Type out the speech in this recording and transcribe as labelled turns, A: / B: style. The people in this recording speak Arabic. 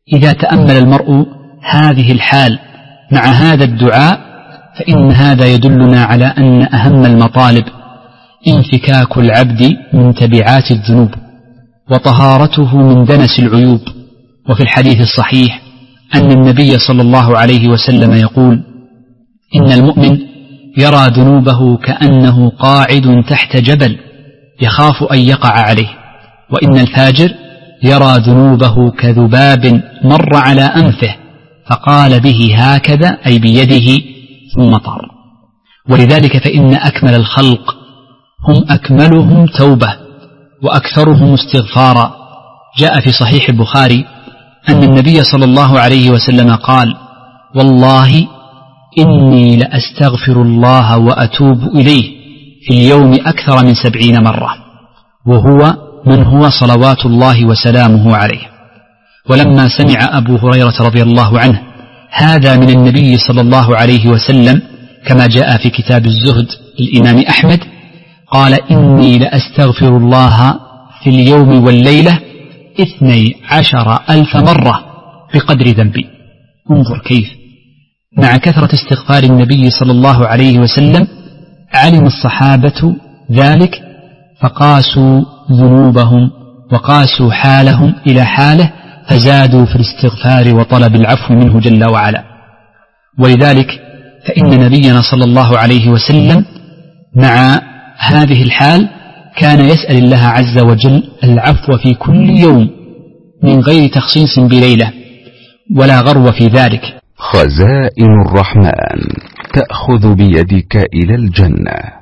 A: إذا تأمل المرء هذه الحال مع هذا الدعاء فإن هذا يدلنا على أن أهم المطالب انفكاك العبد من تبعات الذنوب وطهارته من دنس العيوب. وفي الحديث الصحيح أن النبي صلى الله عليه وسلم يقول: إن المؤمن يرى ذنوبه كأنه قاعد تحت جبل يخاف أن يقع عليه، وإن الفاجر يرى ذنوبه كذباب مر على أنفه فقال به هكذا أي بيده ثم طار. ولذلك فإن أكمل الخلق هم أكملهم توبة وأكثرهم استغفارا. جاء في صحيح البخاري أن النبي صلى الله عليه وسلم قال: والله إني لأستغفر الله وأتوب إليه في اليوم أكثر من 70 مرة، وهو من هو صلوات الله وسلامه عليه. ولما سمع أبو هريرة رضي الله عنه هذا من النبي صلى الله عليه وسلم كما جاء في كتاب الزهد الإمام أحمد قال: إني لأستغفر الله في اليوم والليلة 12,000 مرة بقدر ذنبي. انظر كيف مع كثرة استغفار النبي صلى الله عليه وسلم علم الصحابة ذلك فقاسوا ذنوبهم وقاسوا حالهم إلى حاله فزادوا في الاستغفار وطلب العفو منه جل وعلا. ولذلك فإن نبينا صلى الله عليه وسلم مع هذه الحال كان يسأل الله عز وجل العفو في كل يوم من غير تخصيص بليلة ولا غرو في ذلك.
B: خزائن الرحمن تأخذ بيدك إلى الجنة.